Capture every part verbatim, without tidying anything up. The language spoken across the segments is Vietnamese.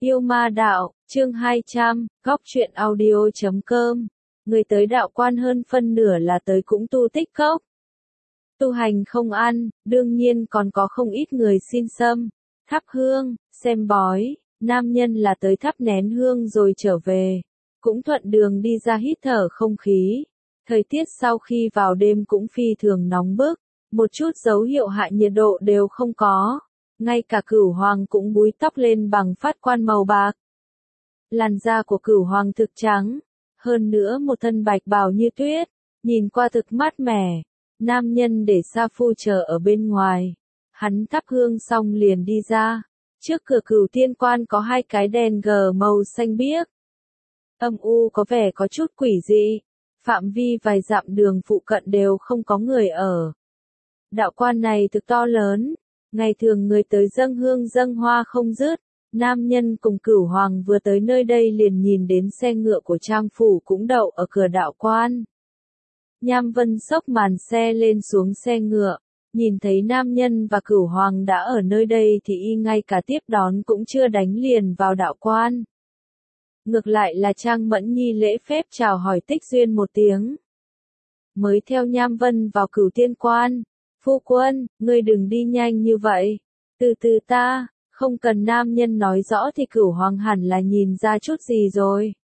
Yêu ma đạo, chương hai trăm, góc truyện audio chấm com. Người tới đạo quan hơn phân nửa là tới cũng tu tích cốc. Tu hành không ăn, đương nhiên còn có không ít người xin sâm, thắp hương, xem bói, nam nhân là tới thắp nén hương rồi trở về. Cũng thuận đường đi ra hít thở không khí. Thời tiết sau khi vào đêm cũng phi thường nóng bức, một chút dấu hiệu hạ nhiệt độ đều không có. Ngay cả cửu hoàng cũng búi tóc lên bằng phát quan màu bạc. Làn da của cửu hoàng thực trắng, hơn nữa một thân bạch bào như tuyết, nhìn qua thực mát mẻ. Nam nhân để sa phu chờ ở bên ngoài. Hắn thắp hương xong liền đi ra. Trước cửa cửu tiên quan có hai cái đèn gờ màu xanh biếc. Âm u có vẻ có chút quỷ dị. Phạm vi vài dặm đường phụ cận đều không có người ở. Đạo quan này thực to lớn. Ngày thường người tới dâng hương dâng hoa không dứt, nam nhân cùng cửu hoàng vừa tới nơi đây liền nhìn đến xe ngựa của trang phủ cũng đậu ở cửa đạo quan. Nham Vân xốc màn xe lên xuống xe ngựa, nhìn thấy nam nhân và cửu hoàng đã ở nơi đây thì y ngay cả tiếp đón cũng chưa đánh liền vào đạo quan. Ngược lại là Trang Mẫn Nhi lễ phép chào hỏi Tích Duyên một tiếng. Mới theo Nham Vân vào cửu tiên quan. Phu quân, ngươi đừng đi nhanh như vậy. Từ từ ta, không cần nam nhân nói rõ thì cửu hoàng hẳn là nhìn ra chút gì rồi.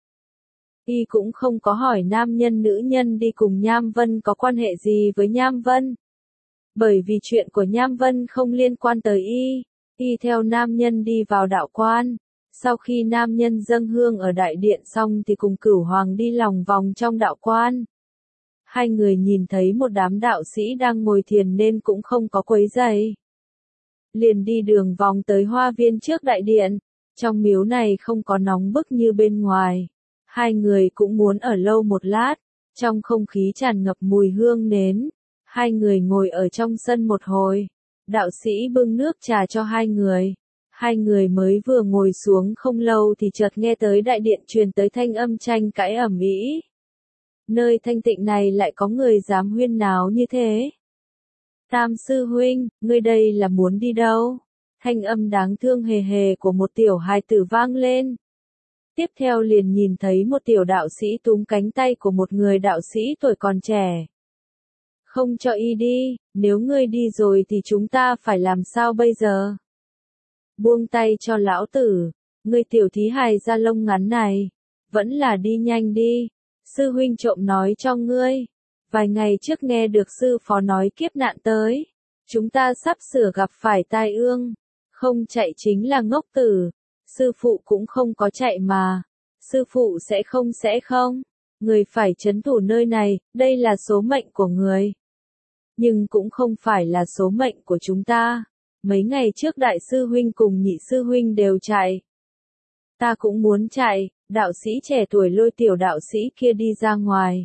Y cũng không có hỏi nam nhân nữ nhân đi cùng Nham Vân có quan hệ gì với Nham Vân. Bởi vì chuyện của Nham Vân không liên quan tới y, y theo nam nhân đi vào đạo quan. Sau khi nam nhân dâng hương ở đại điện xong thì cùng cửu hoàng đi lòng vòng trong đạo quan. Hai người nhìn thấy một đám đạo sĩ đang ngồi thiền nên cũng không có quấy rầy. Liền đi đường vòng tới hoa viên trước đại điện, trong miếu này không có nóng bức như bên ngoài. Hai người cũng muốn ở lâu một lát, trong không khí tràn ngập mùi hương nến. Hai người ngồi ở trong sân một hồi, đạo sĩ bưng nước trà cho hai người. Hai người mới vừa ngồi xuống không lâu thì chợt nghe tới đại điện truyền tới thanh âm tranh cãi ầm ĩ. Nơi thanh tịnh này lại có người dám huyên náo như thế. Tam sư huynh, ngươi đây là muốn đi đâu? Thanh âm đáng thương hề hề của một tiểu hài tử vang lên. Tiếp theo liền nhìn thấy một tiểu đạo sĩ túm cánh tay của một người đạo sĩ tuổi còn trẻ. Không cho y đi, nếu ngươi đi rồi thì chúng ta phải làm sao bây giờ? Buông tay cho lão tử, ngươi tiểu thí hài da lông ngắn này, vẫn là đi nhanh đi. Sư huynh trộm nói cho ngươi, vài ngày trước nghe được sư phó nói kiếp nạn tới, chúng ta sắp sửa gặp phải tai ương, không chạy chính là ngốc tử, sư phụ cũng không có chạy mà, sư phụ sẽ không sẽ không, người phải trấn thủ nơi này, đây là số mệnh của người. Nhưng cũng không phải là số mệnh của chúng ta, mấy ngày trước đại sư huynh cùng nhị sư huynh đều chạy. Ta cũng muốn chạy. Đạo sĩ trẻ tuổi lôi tiểu đạo sĩ kia đi ra ngoài.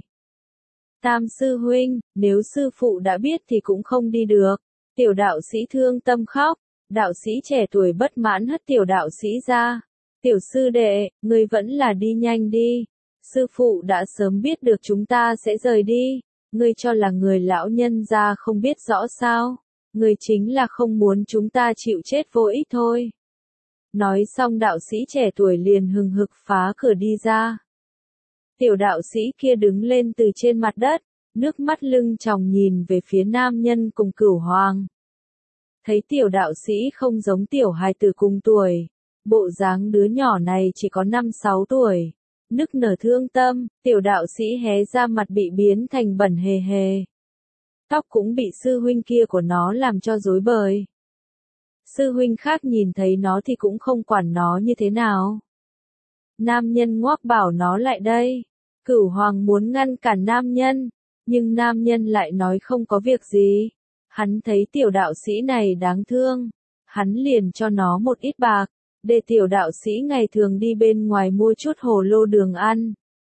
Tam sư huynh, nếu sư phụ đã biết thì cũng không đi được. Tiểu đạo sĩ thương tâm khóc. Đạo sĩ trẻ tuổi bất mãn hất tiểu đạo sĩ ra. Tiểu sư đệ, ngươi vẫn là đi nhanh đi. Sư phụ đã sớm biết được chúng ta sẽ rời đi. Ngươi cho là người lão nhân gia không biết rõ sao. Ngươi chính là không muốn chúng ta chịu chết vô ích thôi. Nói xong đạo sĩ trẻ tuổi liền hừng hực phá cửa đi ra. Tiểu đạo sĩ kia đứng lên từ trên mặt đất, nước mắt lưng tròng nhìn về phía nam nhân cùng cửu hoàng. Thấy tiểu đạo sĩ không giống tiểu hài tử cùng tuổi, bộ dáng đứa nhỏ này chỉ có năm sáu tuổi. Nức nở thương tâm, tiểu đạo sĩ hé ra mặt bị biến thành bẩn hề hề. Tóc cũng bị sư huynh kia của nó làm cho rối bời. Sư huynh khác nhìn thấy nó thì cũng không quản nó như thế nào. Nam nhân ngoác bảo nó lại đây. Cửu hoàng muốn ngăn cản nam nhân, nhưng nam nhân lại nói không có việc gì. Hắn thấy tiểu đạo sĩ này đáng thương, hắn liền cho nó một ít bạc, để tiểu đạo sĩ ngày thường đi bên ngoài mua chút hồ lô đường ăn.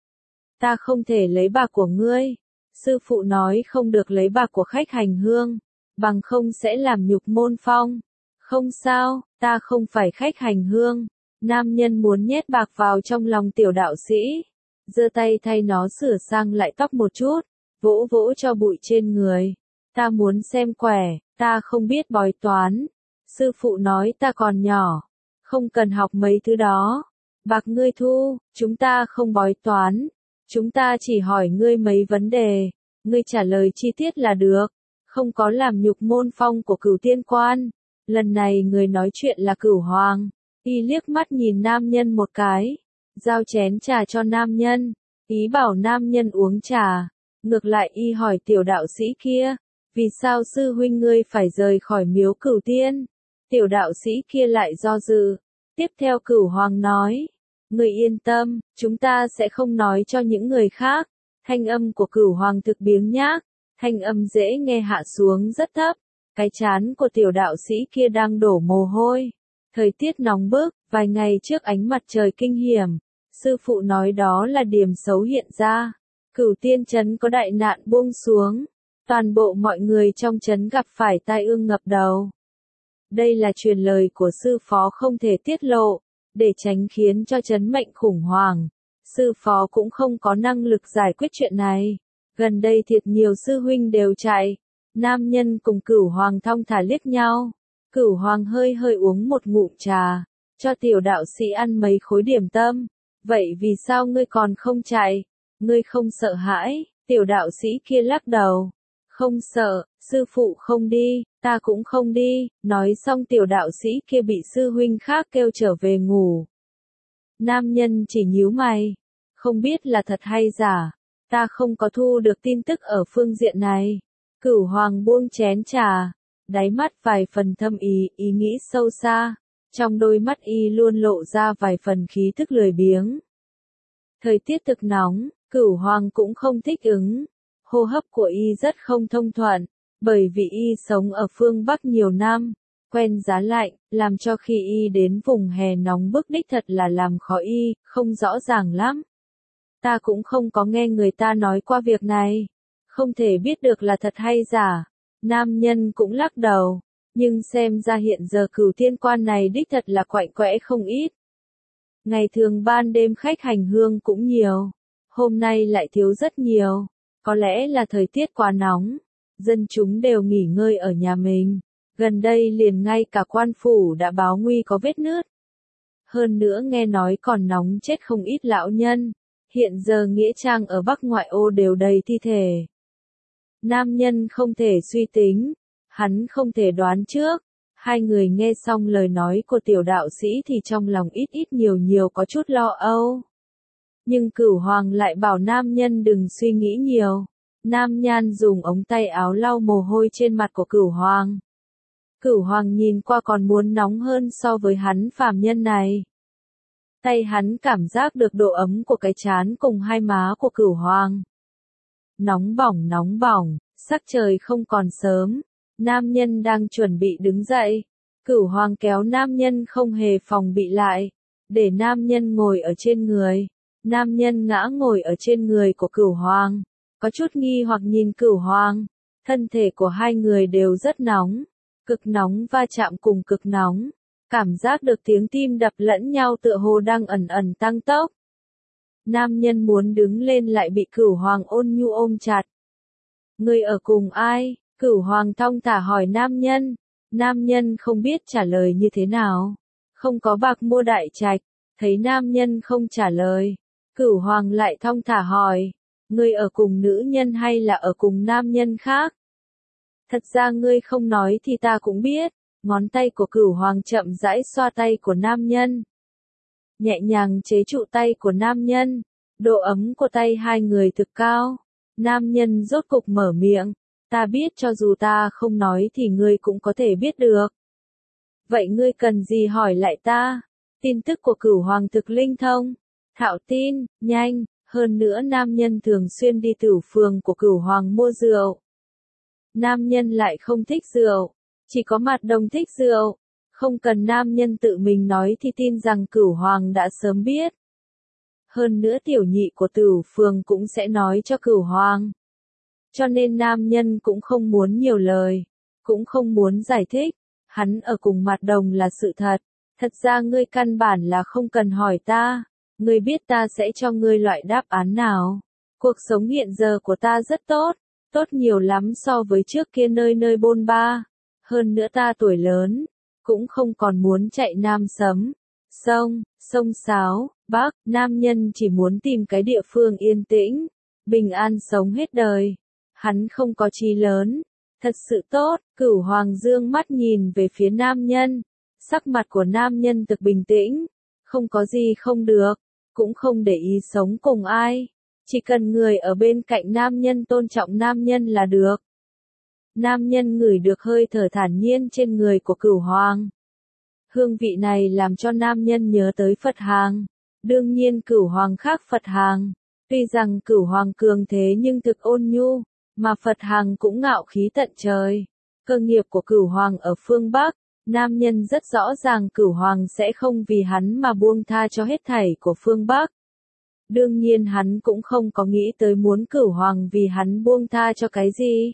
Ta không thể lấy bạc của ngươi. Sư phụ nói không được lấy bạc của khách hành hương, bằng không sẽ làm nhục môn phong. Không sao, ta không phải khách hành hương. Nam nhân muốn nhét bạc vào trong lòng tiểu đạo sĩ. Giơ tay thay nó sửa sang lại tóc một chút, vỗ vỗ cho bụi trên người. Ta muốn xem quẻ, ta không biết bói toán. Sư phụ nói ta còn nhỏ, Không cần học mấy thứ đó. Bạc ngươi thu, chúng ta không bói toán. Chúng ta chỉ hỏi ngươi mấy vấn đề. Ngươi trả lời chi tiết là được. Không có làm nhục môn phong của Cửu Tiên Quan. Lần này người nói chuyện là Cửu Hoàng. Y liếc mắt nhìn nam nhân một cái. Giao chén trà cho nam nhân. Ý bảo nam nhân uống trà. Ngược lại y hỏi tiểu đạo sĩ kia. Vì sao sư huynh ngươi phải rời khỏi miếu Cửu Tiên? Tiểu đạo sĩ kia lại do dự. Tiếp theo Cửu Hoàng nói. Ngươi yên tâm, chúng ta sẽ không nói cho những người khác. Thanh âm của Cửu Hoàng thực biếng nhác. Thanh âm dễ nghe hạ xuống rất thấp. Cái trán của tiểu đạo sĩ kia đang đổ mồ hôi. Thời tiết nóng bức, vài ngày trước ánh mặt trời kinh hiểm. Sư phụ nói đó là điểm xấu hiện ra. Cửu Tiên trấn có đại nạn buông xuống. Toàn bộ mọi người trong trấn gặp phải tai ương ngập đầu. Đây là truyền lời của sư phó không thể tiết lộ, để tránh khiến cho trấn mệnh khủng hoảng. Sư phó cũng không có năng lực giải quyết chuyện này. Gần đây thiệt nhiều sư huynh đều chạy. Nam nhân cùng Cửu Hoàng thong thả liếc nhau. Cửu Hoàng hơi hơi uống một ngụm trà, cho tiểu đạo sĩ ăn mấy khối điểm tâm. Vậy vì sao ngươi còn không chạy? Ngươi không sợ hãi? Tiểu đạo sĩ kia lắc đầu. Không sợ, sư phụ không đi, ta cũng không đi. Nói xong tiểu đạo sĩ kia bị sư huynh khác kêu trở về ngủ. Nam nhân chỉ nhíu mày. Không biết là thật hay giả. Ta không có thu được tin tức ở phương diện này. Cửu Hoàng buông chén trà. Đáy mắt vài phần thâm ý, ý nghĩ sâu xa. Trong đôi mắt y luôn lộ ra vài phần khí thức lười biếng. Thời tiết thực nóng, Cửu Hoàng cũng không thích ứng. Hô hấp của y rất không thông thuận, bởi vì y sống ở phương Bắc nhiều năm, quen giá lạnh, làm cho khi y đến vùng hè nóng bức đích thật là làm khó y, không rõ ràng lắm. Ta cũng không có nghe người ta nói qua việc này, không thể biết được là thật hay giả. Nam nhân cũng lắc đầu, nhưng xem ra hiện giờ Cửu Tiên Quan này đích thật là quạnh quẽ không ít. Ngày thường ban đêm khách hành hương cũng nhiều, hôm nay lại thiếu rất nhiều. Có lẽ là thời tiết quá nóng, dân chúng đều nghỉ ngơi ở nhà mình. Gần đây liền ngay cả quan phủ đã báo nguy có vết nứt. Hơn nữa nghe nói còn nóng chết không ít lão nhân. Hiện giờ nghĩa trang ở Bắc ngoại ô đều đầy thi thể. Nam nhân không thể suy tính, hắn không thể đoán trước. Hai người nghe xong lời nói của tiểu đạo sĩ thì trong lòng ít ít nhiều nhiều có chút lo âu. Nhưng Cửu Hoàng lại bảo nam nhân đừng suy nghĩ nhiều. Nam Nhan dùng ống tay áo lau mồ hôi trên mặt của Cửu Hoàng. Cửu Hoàng nhìn qua còn muốn nóng hơn so với hắn phàm nhân này. Tay hắn cảm giác được độ ấm của cái trán cùng hai má của Cửu Hoàng. Nóng bỏng nóng bỏng, sắc trời không còn sớm. Nam nhân đang chuẩn bị đứng dậy. Cửu Hoàng kéo nam nhân không hề phòng bị lại, để nam nhân ngồi ở trên người. Nam nhân ngã ngồi ở trên người của Cửu Hoàng, có chút nghi hoặc nhìn Cửu Hoàng. Thân thể của hai người đều rất nóng, cực nóng va chạm cùng cực nóng, cảm giác được tiếng tim đập lẫn nhau tựa hồ đang ẩn ẩn tăng tốc. Nam nhân muốn đứng lên lại bị Cửu Hoàng ôn nhu ôm chặt. Ngươi ở cùng ai? Cửu Hoàng thong thả hỏi nam nhân. Nam nhân không biết trả lời như thế nào. Không có bạc mua đại trạch. Thấy nam nhân không trả lời, Cửu Hoàng lại thong thả hỏi. Ngươi ở cùng nữ nhân hay là ở cùng nam nhân khác? Thật ra ngươi không nói thì ta cũng biết. Ngón tay của Cửu Hoàng chậm rãi xoa tay của nam nhân. Nhẹ nhàng chế trụ tay của nam nhân. Độ ấm của tay hai người thực cao. Nam nhân rốt cục mở miệng. Ta biết cho dù ta không nói thì ngươi cũng có thể biết được. Vậy ngươi cần gì hỏi lại ta? Tin tức của Cửu Hoàng thực linh thông. Thạo tin, nhanh, hơn nữa nam nhân thường xuyên đi tửu phường của Cửu Hoàng mua rượu. Nam nhân lại không thích rượu, chỉ có Mạt Đồng thích rượu. Không cần nam nhân tự mình nói thì tin rằng Cửu Hoàng đã sớm biết. Hơn nữa tiểu nhị của tửu phường cũng sẽ nói cho Cửu Hoàng. Cho nên nam nhân cũng không muốn nhiều lời, cũng không muốn giải thích. Hắn ở cùng Mạt Đồng là sự thật. Thật ra ngươi căn bản là không cần hỏi ta. Ngươi biết ta sẽ cho ngươi loại đáp án nào. Cuộc sống hiện giờ của ta rất tốt, tốt nhiều lắm so với trước kia nơi nơi bôn ba. Hơn nữa ta tuổi lớn, cũng không còn muốn chạy nam sấm, Sông, sông Sáo, Bắc, nam nhân chỉ muốn tìm cái địa phương yên tĩnh, bình an sống hết đời. Hắn không có chí lớn, thật sự tốt. Cửu Hoàng dương mắt nhìn về phía nam nhân, sắc mặt của nam nhân thực bình tĩnh, không có gì không được, cũng không để ý sống cùng ai, chỉ cần người ở bên cạnh nam nhân tôn trọng nam nhân là được. Nam nhân ngửi được hơi thở thản nhiên trên người của Cửu Hoàng. Hương vị này làm cho nam nhân nhớ tới Phật Hàng. Đương nhiên Cửu Hoàng khác Phật Hàng. Tuy rằng Cửu Hoàng cường thế nhưng thực ôn nhu, mà Phật Hàng cũng ngạo khí tận trời. Cơ nghiệp của Cửu Hoàng ở phương Bắc, nam nhân rất rõ ràng Cửu Hoàng sẽ không vì hắn mà buông tha cho hết thảy của phương Bắc. Đương nhiên hắn cũng không có nghĩ tới muốn Cửu Hoàng vì hắn buông tha cho cái gì.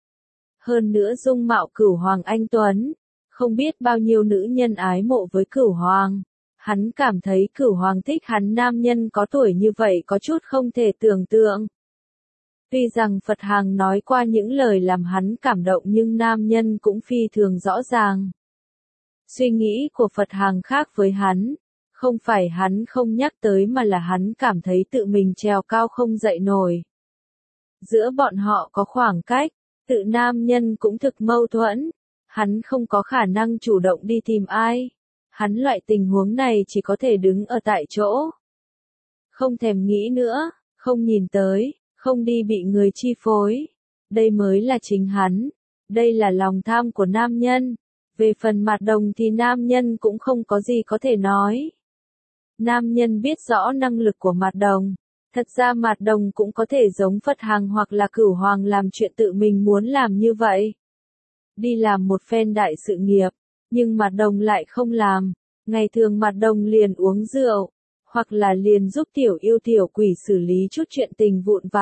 Hơn nữa dung mạo Cửu Hoàng anh tuấn, không biết bao nhiêu nữ nhân ái mộ với Cửu Hoàng. Hắn cảm thấy Cửu Hoàng thích hắn nam nhân có tuổi như vậy có chút không thể tưởng tượng. Tuy rằng Phật Hàng nói qua những lời làm hắn cảm động nhưng nam nhân cũng phi thường rõ ràng. Suy nghĩ của Phật Hàng khác với hắn, không phải hắn không nhắc tới mà là hắn cảm thấy tự mình trèo cao không dậy nổi. Giữa bọn họ có khoảng cách, tự nam nhân cũng thực mâu thuẫn, hắn không có khả năng chủ động đi tìm ai. Hắn loại tình huống này chỉ có thể đứng ở tại chỗ. Không thèm nghĩ nữa, không nhìn tới, không đi bị người chi phối. Đây mới là chính hắn. Đây là lòng tham của nam nhân. Về phần Mạt Đồng thì nam nhân cũng không có gì có thể nói. Nam nhân biết rõ năng lực của Mạt Đồng. Thật ra Mạt Đồng cũng có thể giống Phật Hàng hoặc là Cửu Hoàng làm chuyện tự mình muốn làm như vậy. Đi làm một phen đại sự nghiệp, nhưng Mạt Đồng lại không làm. Ngày thường Mạt Đồng liền uống rượu, hoặc là liền giúp tiểu yêu tiểu quỷ xử lý chút chuyện tình vụn vặt.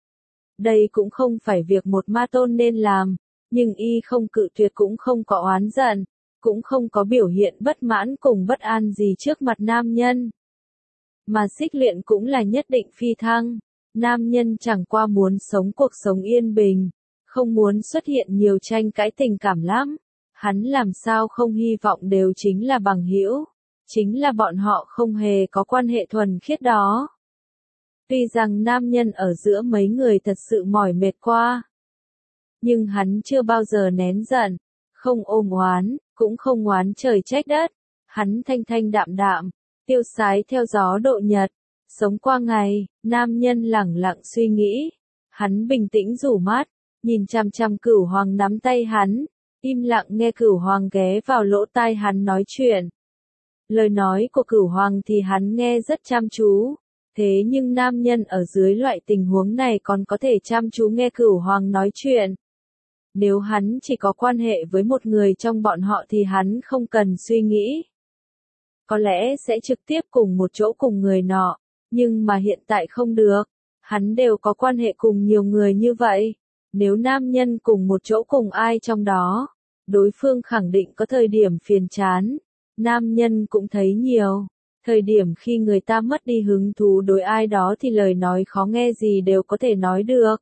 Đây cũng không phải việc một ma tôn nên làm, nhưng y không cự tuyệt cũng không có oán giận, cũng không có biểu hiện bất mãn cùng bất an gì trước mặt nam nhân. Mà Xích Luyện cũng là nhất định phi thăng, nam nhân chẳng qua muốn sống cuộc sống yên bình, không muốn xuất hiện nhiều tranh cãi tình cảm lắm. Hắn làm sao không hy vọng đều chính là bằng hữu, chính là bọn họ không hề có quan hệ thuần khiết đó. Tuy rằng nam nhân ở giữa mấy người thật sự mỏi mệt qua, nhưng hắn chưa bao giờ nén giận, không ôm oán, cũng không oán trời trách đất. Hắn thanh thanh đạm đạm, tiêu sái theo gió độ nhật, sống qua ngày. Nam nhân lẳng lặng suy nghĩ, hắn bình tĩnh rủ mắt, nhìn chằm chằm Cửu Hoàng nắm tay hắn. Im lặng nghe Cửu Hoàng ghé vào lỗ tai hắn nói chuyện. Lời nói của Cửu Hoàng thì hắn nghe rất chăm chú. Thế nhưng nam nhân ở dưới loại tình huống này còn có thể chăm chú nghe Cửu Hoàng nói chuyện. Nếu hắn chỉ có quan hệ với một người trong bọn họ thì hắn không cần suy nghĩ. Có lẽ sẽ trực tiếp cùng một chỗ cùng người nọ. Nhưng mà hiện tại không được. Hắn đều có quan hệ cùng nhiều người như vậy. Nếu nam nhân cùng một chỗ cùng ai trong đó, đối phương khẳng định có thời điểm phiền chán. Nam nhân cũng thấy nhiều. Thời điểm khi người ta mất đi hứng thú đối ai đó thì lời nói khó nghe gì đều có thể nói được.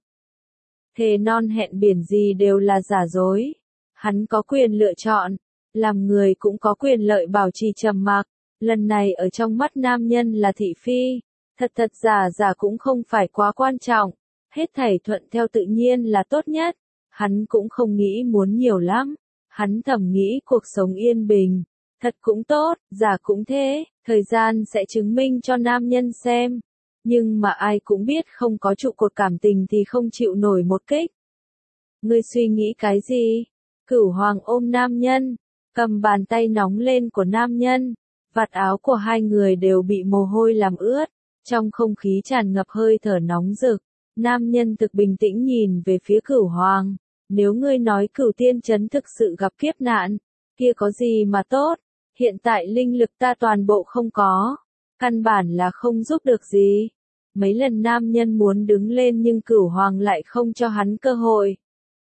Thề non hẹn biển gì đều là giả dối. Hắn có quyền lựa chọn. Làm người cũng có quyền lợi bảo trì trầm mặc. Lần này ở trong mắt nam nhân là thị phi. Thật thật giả giả cũng không phải quá quan trọng. Hết thảy thuận theo tự nhiên là tốt nhất. Hắn cũng không nghĩ muốn nhiều lắm. Hắn thầm nghĩ cuộc sống yên bình. Thật cũng tốt, giả cũng thế. Thời gian sẽ chứng minh cho nam nhân xem. Nhưng mà ai cũng biết không có trụ cột cảm tình thì không chịu nổi một kích. Ngươi suy nghĩ cái gì? Cửu Hoàng ôm nam nhân, cầm bàn tay nóng lên của nam nhân. Vạt áo của hai người đều bị mồ hôi làm ướt. Trong không khí tràn ngập hơi thở nóng rực. Nam nhân thực bình tĩnh nhìn về phía Cửu Hoàng. Nếu ngươi nói Cửu Tiên Trấn thực sự gặp kiếp nạn, kia có gì mà tốt? Hiện tại linh lực ta toàn bộ không có. Căn bản là không giúp được gì. Mấy lần nam nhân muốn đứng lên nhưng Cửu Hoàng lại không cho hắn cơ hội.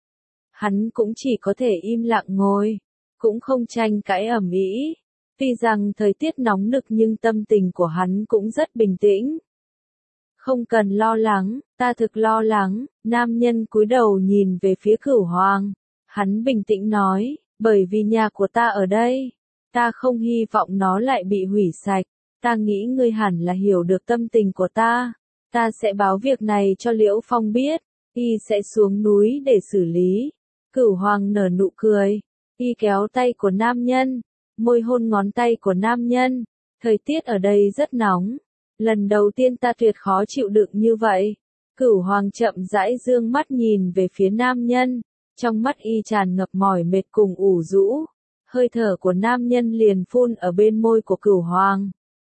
Hắn cũng chỉ có thể im lặng ngồi. Cũng không tranh cãi ầm ĩ. Tuy rằng thời tiết nóng nực nhưng tâm tình của hắn cũng rất bình tĩnh. Không cần lo lắng, ta thực lo lắng. Nam nhân cúi đầu nhìn về phía Cửu Hoàng. Hắn bình tĩnh nói, bởi vì nhà của ta ở đây. Ta không hy vọng nó lại bị hủy sạch. Ta nghĩ ngươi hẳn là hiểu được tâm tình của ta. Ta sẽ báo việc này cho Liễu Phong biết. Y sẽ xuống núi để xử lý. Cửu Hoàng nở nụ cười. Y kéo tay của nam nhân. Môi hôn ngón tay của nam nhân. Thời tiết ở đây rất nóng. Lần đầu tiên ta tuyệt khó chịu đựng như vậy. Cửu Hoàng chậm rãi dương mắt nhìn về phía nam nhân. Trong mắt y tràn ngập mỏi mệt cùng ủ rũ. Hơi thở của nam nhân liền phun ở bên môi của Cửu Hoàng.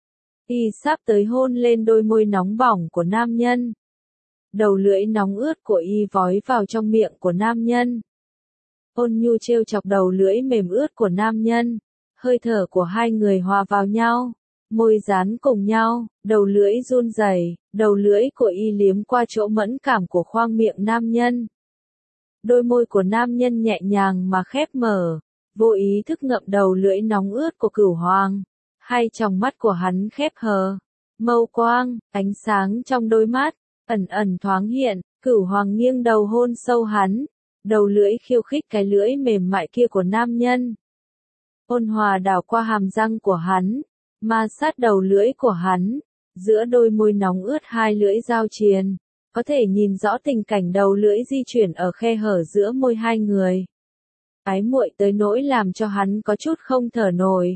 Y sắp tới hôn lên đôi môi nóng bỏng của nam nhân. Đầu lưỡi nóng ướt của y vói vào trong miệng của nam nhân. Ôn nhu trêu chọc đầu lưỡi mềm ướt của nam nhân. Hơi thở của hai người hòa vào nhau. Môi dán cùng nhau, đầu lưỡi run rẩy, đầu lưỡi của y liếm qua chỗ mẫn cảm của khoang miệng nam nhân. Đôi môi của nam nhân nhẹ nhàng mà khép mở, vô ý thức ngậm đầu lưỡi nóng ướt của Cửu Hoàng. Hai tròng mắt của hắn khép hờ, mâu quang, ánh sáng trong đôi mắt, ẩn ẩn thoáng hiện, Cửu Hoàng nghiêng đầu hôn sâu hắn, đầu lưỡi khiêu khích cái lưỡi mềm mại kia của nam nhân. Ôn hòa đảo qua hàm răng của hắn, ma sát đầu lưỡi của hắn, giữa đôi môi nóng ướt hai lưỡi giao triền, có thể nhìn rõ tình cảnh đầu lưỡi di chuyển ở khe hở giữa môi hai người. Ái muội tới nỗi làm cho hắn có chút không thở nổi.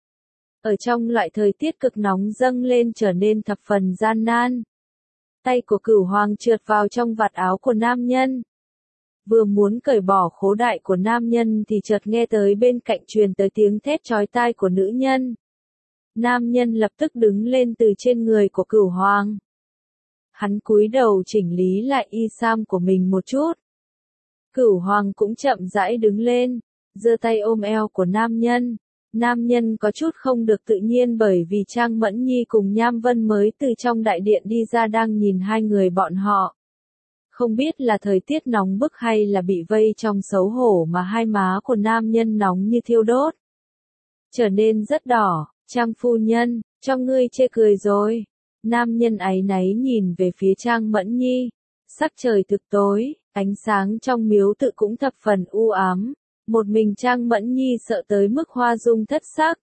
Ở trong loại thời tiết cực nóng dâng lên trở nên thập phần gian nan. Tay của Cửu Hoàng trượt vào trong vạt áo của nam nhân. Vừa muốn cởi bỏ khố đại của nam nhân thì chợt nghe tới bên cạnh truyền tới tiếng thét chói tai của nữ nhân. Nam nhân lập tức đứng lên từ trên người của Cửu Hoàng. Hắn cúi đầu chỉnh lý lại y sam của mình một chút. Cửu Hoàng cũng chậm rãi đứng lên, giơ tay ôm eo của nam nhân. Nam nhân có chút không được tự nhiên bởi vì Trang Mẫn Nhi cùng Nham Vân mới từ trong đại điện đi ra đang nhìn hai người bọn họ. Không biết là thời tiết nóng bức hay là bị vây trong xấu hổ mà hai má của nam nhân nóng như thiêu đốt. Trở nên rất đỏ. Trang phu nhân, cho ngươi chê cười rồi. Nam nhân áy náy nhìn về phía Trang Mẫn Nhi. Sắc trời thực tối, ánh sáng trong miếu tự cũng thập phần u ám. Một mình Trang Mẫn Nhi sợ tới mức hoa dung thất sắc.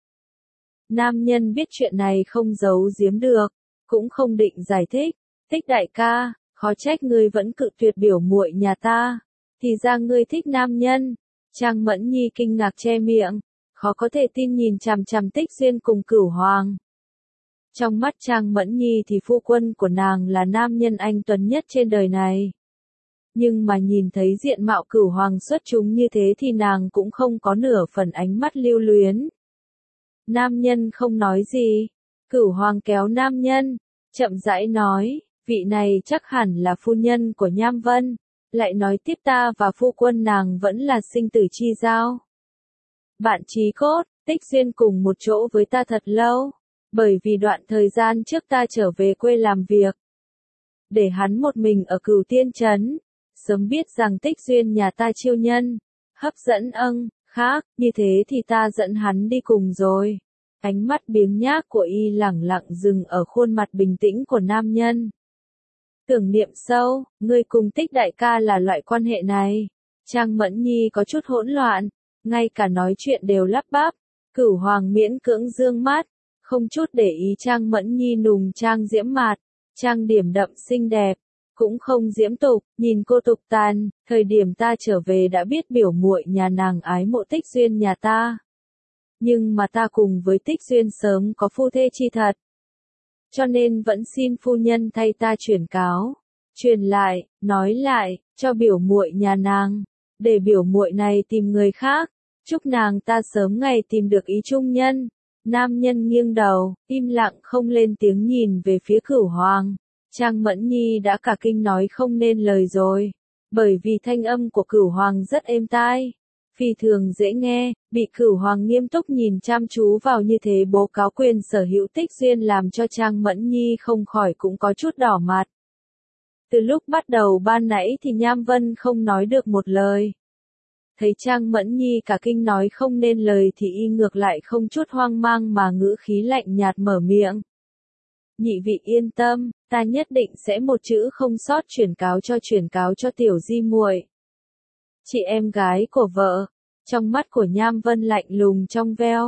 Nam nhân biết chuyện này không giấu giếm được, cũng không định giải thích. Thích đại ca, khó trách ngươi vẫn cự tuyệt biểu muội nhà ta. Thì ra ngươi thích nam nhân. Trang Mẫn Nhi kinh ngạc che miệng. Khó có thể tin nhìn chằm chằm Tích Xuyên cùng Cửu Hoàng. Trong mắt Trang Mẫn Nhi thì phu quân của nàng là nam nhân anh tuấn nhất trên đời này. Nhưng mà nhìn thấy diện mạo Cửu Hoàng xuất chúng như thế thì nàng cũng không có nửa phần ánh mắt lưu luyến. Nam nhân không nói gì. Cửu Hoàng kéo nam nhân, chậm rãi nói, vị này chắc hẳn là phu nhân của Nham Vân. Lại nói tiếp ta và phu quân nàng vẫn là sinh tử chi giao. Bạn chí cốt, Tích Xuyên cùng một chỗ với ta thật lâu, bởi vì đoạn thời gian trước ta trở về quê làm việc. Để hắn một mình ở Cửu Tiên Trấn, sớm biết rằng Tích Xuyên nhà ta chiêu nhân, hấp dẫn âng, khác, như thế thì ta dẫn hắn đi cùng rồi. Ánh mắt biếng nhác của y lẳng lặng dừng ở khuôn mặt bình tĩnh của nam nhân. Tưởng niệm sâu, ngươi cùng Tích đại ca là loại quan hệ này. Trang Mẫn Nhi có chút hỗn loạn. Ngay cả nói chuyện đều lắp bắp, Cửu Hoàng miễn cưỡng dương mắt, không chút để ý Trang Mẫn Nhi nùng trang diễm mạt, trang điểm đậm xinh đẹp, cũng không diễm tục, nhìn cô tục tàn, thời điểm ta trở về đã biết biểu muội nhà nàng ái mộ Tích Xuyên nhà ta. Nhưng mà ta cùng với Tích Xuyên sớm có phu thê chi thật. Cho nên vẫn xin phu nhân thay ta chuyển cáo, truyền lại, nói lại, cho biểu muội nhà nàng. Để biểu muội này tìm người khác, chúc nàng ta sớm ngày tìm được ý trung nhân. Nam nhân nghiêng đầu, im lặng không lên tiếng nhìn về phía Cửu Hoàng. Trang Mẫn Nhi đã cả kinh nói không nên lời rồi, bởi vì thanh âm của Cửu Hoàng rất êm tai, phi thường dễ nghe, bị Cửu Hoàng nghiêm túc nhìn chăm chú vào như thế bố cáo quyền sở hữu Tích Xuyên làm cho Trang Mẫn Nhi không khỏi cũng có chút đỏ mặt. Từ lúc bắt đầu ban nãy thì Nham Vân không nói được một lời. Thấy Trang Mẫn Nhi cả kinh nói không nên lời thì y ngược lại không chút hoang mang mà ngữ khí lạnh nhạt mở miệng. Nhị vị yên tâm, ta nhất định sẽ một chữ không sót chuyển cáo cho chuyển cáo cho tiểu di muội. Chị em gái của vợ, trong mắt của Nham Vân lạnh lùng trong veo,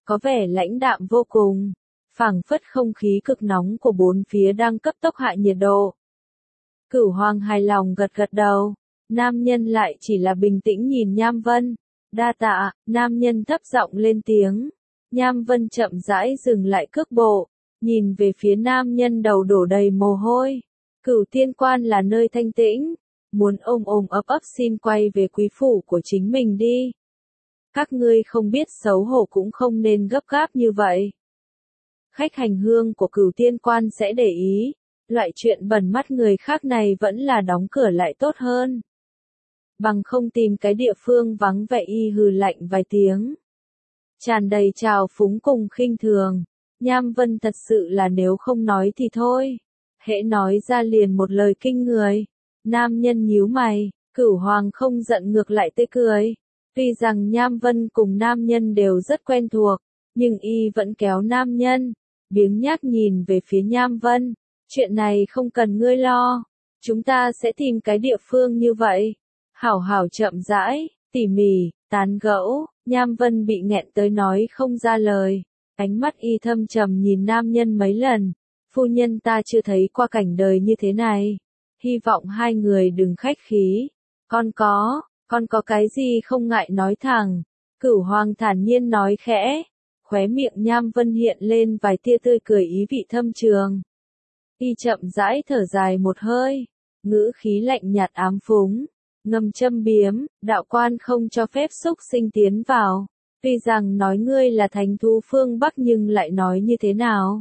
có vẻ lãnh đạm vô cùng, phảng phất không khí cực nóng của bốn phía đang cấp tốc hạ nhiệt độ. Cửu Hoàng hài lòng gật gật đầu, nam nhân lại chỉ là bình tĩnh nhìn Nham Vân. Đa tạ, nam nhân thấp giọng lên tiếng. Nham Vân chậm rãi dừng lại cước bộ, nhìn về phía nam nhân đầu đổ đầy mồ hôi. Cửu Tiên Quan là nơi thanh tĩnh, muốn ôm ôm ấp ấp xin quay về quý phủ của chính mình đi. Các ngươi không biết xấu hổ cũng không nên gấp gáp như vậy. Khách hành hương của Cửu Tiên Quan sẽ để ý, loại chuyện bẩn mắt người khác này vẫn là đóng cửa lại tốt hơn. Bằng không tìm cái địa phương vắng vẻ y hừ lạnh vài tiếng. Tràn đầy trào phúng cùng khinh thường. Nham Vân thật sự là nếu không nói thì thôi. Hễ nói ra liền một lời kinh người. Nam nhân nhíu mày, Cửu Hoàng không giận ngược lại tươi cười. Tuy rằng Nham Vân cùng nam nhân đều rất quen thuộc, nhưng y vẫn kéo nam nhân, biếng nhác nhìn về phía Nham Vân. Chuyện này không cần ngươi lo, chúng ta sẽ tìm cái địa phương như vậy. Hảo hảo chậm rãi, tỉ mỉ, tán gẫu. Nham Vân bị nghẹn tới nói không ra lời. Ánh mắt y thâm trầm nhìn nam nhân mấy lần. Phu nhân ta chưa thấy qua cảnh đời như thế này. Hy vọng hai người đừng khách khí. Con có, con có cái gì không ngại nói thẳng. Cửu Hoàng thản nhiên nói khẽ. Khóe miệng Nham Vân hiện lên vài tia tươi cười ý vị thâm trường. Y chậm rãi thở dài một hơi. Ngữ khí lạnh nhạt ám phúng. Ngầm châm biếm, đạo quan không cho phép xúc sinh tiến vào. Tuy rằng nói ngươi là thánh thú phương Bắc nhưng lại nói như thế nào?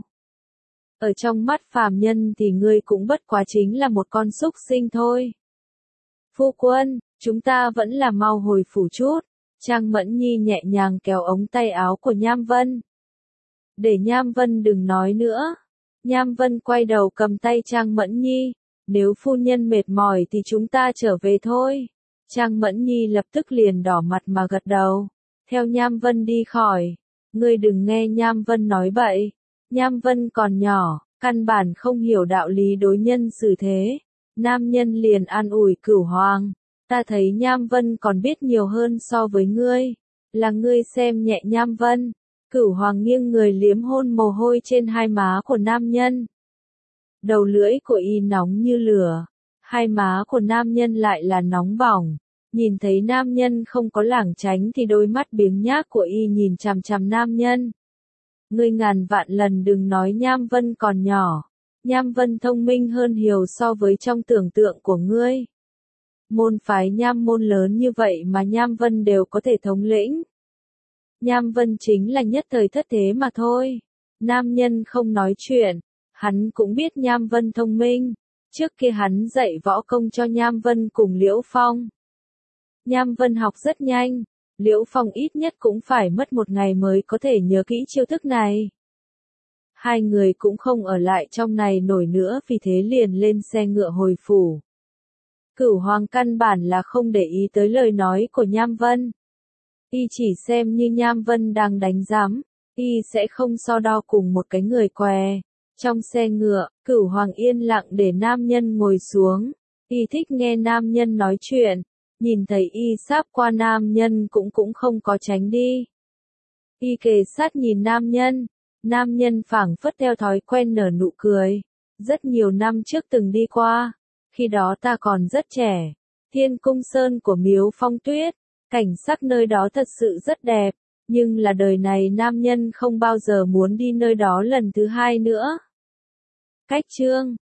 Ở trong mắt phàm nhân thì ngươi cũng bất quá chính là một con xúc sinh thôi. Phu quân, chúng ta vẫn là mau hồi phủ chút. Trang Mẫn Nhi nhẹ nhàng kéo ống tay áo của Nham Vân. Để Nham Vân đừng nói nữa. Nham Vân quay đầu cầm tay Trang Mẫn Nhi. Nếu phu nhân mệt mỏi thì chúng ta trở về thôi. Trang Mẫn Nhi lập tức liền đỏ mặt mà gật đầu. Theo Nham Vân đi khỏi. Ngươi đừng nghe Nham Vân nói bậy. Nham Vân còn nhỏ, căn bản không hiểu đạo lý đối nhân xử thế. Nam nhân liền an ủi Cửu Hoàng. Ta thấy Nham Vân còn biết nhiều hơn so với ngươi. Là ngươi xem nhẹ Nham Vân. Cửu Hoàng nghiêng người liếm hôn mồ hôi trên hai má của nam nhân. Đầu lưỡi của y nóng như lửa, hai má của nam nhân lại là nóng bỏng. Nhìn thấy nam nhân không có lảng tránh thì đôi mắt biếng nhác của y nhìn chằm chằm nam nhân. Ngươi ngàn vạn lần đừng nói Nham Vân còn nhỏ. Nham Vân thông minh hơn nhiều so với trong tưởng tượng của ngươi. Môn phái Nham môn lớn như vậy mà Nham Vân đều có thể thống lĩnh. Nham Vân chính là nhất thời thất thế mà thôi. Nam nhân không nói chuyện. Hắn cũng biết Nham Vân thông minh. Trước kia hắn dạy võ công cho Nham Vân cùng Liễu Phong. Nham Vân học rất nhanh. Liễu Phong ít nhất cũng phải mất một ngày mới có thể nhớ kỹ chiêu thức này. Hai người cũng không ở lại trong này nổi nữa vì thế liền lên xe ngựa hồi phủ. Cửu Hoàng căn bản là không để ý tới lời nói của Nham Vân. Y chỉ xem như Nham Vân đang đánh giám. Y sẽ không so đo cùng một cái người què. Trong xe ngựa, Cửu Hoàng yên lặng để nam nhân ngồi xuống. Y thích nghe nam nhân nói chuyện. Nhìn thấy y sáp qua nam nhân cũng cũng không có tránh đi. Y kề sát nhìn nam nhân. Nam nhân phảng phất theo thói quen nở nụ cười. Rất nhiều năm trước từng đi qua. Khi đó ta còn rất trẻ. Thiên Cung Sơn của Miếu Phong Tuyết. Cảnh sắc nơi đó thật sự rất đẹp. Nhưng là đời này nam nhân không bao giờ muốn đi nơi đó lần thứ hai nữa. Cách chương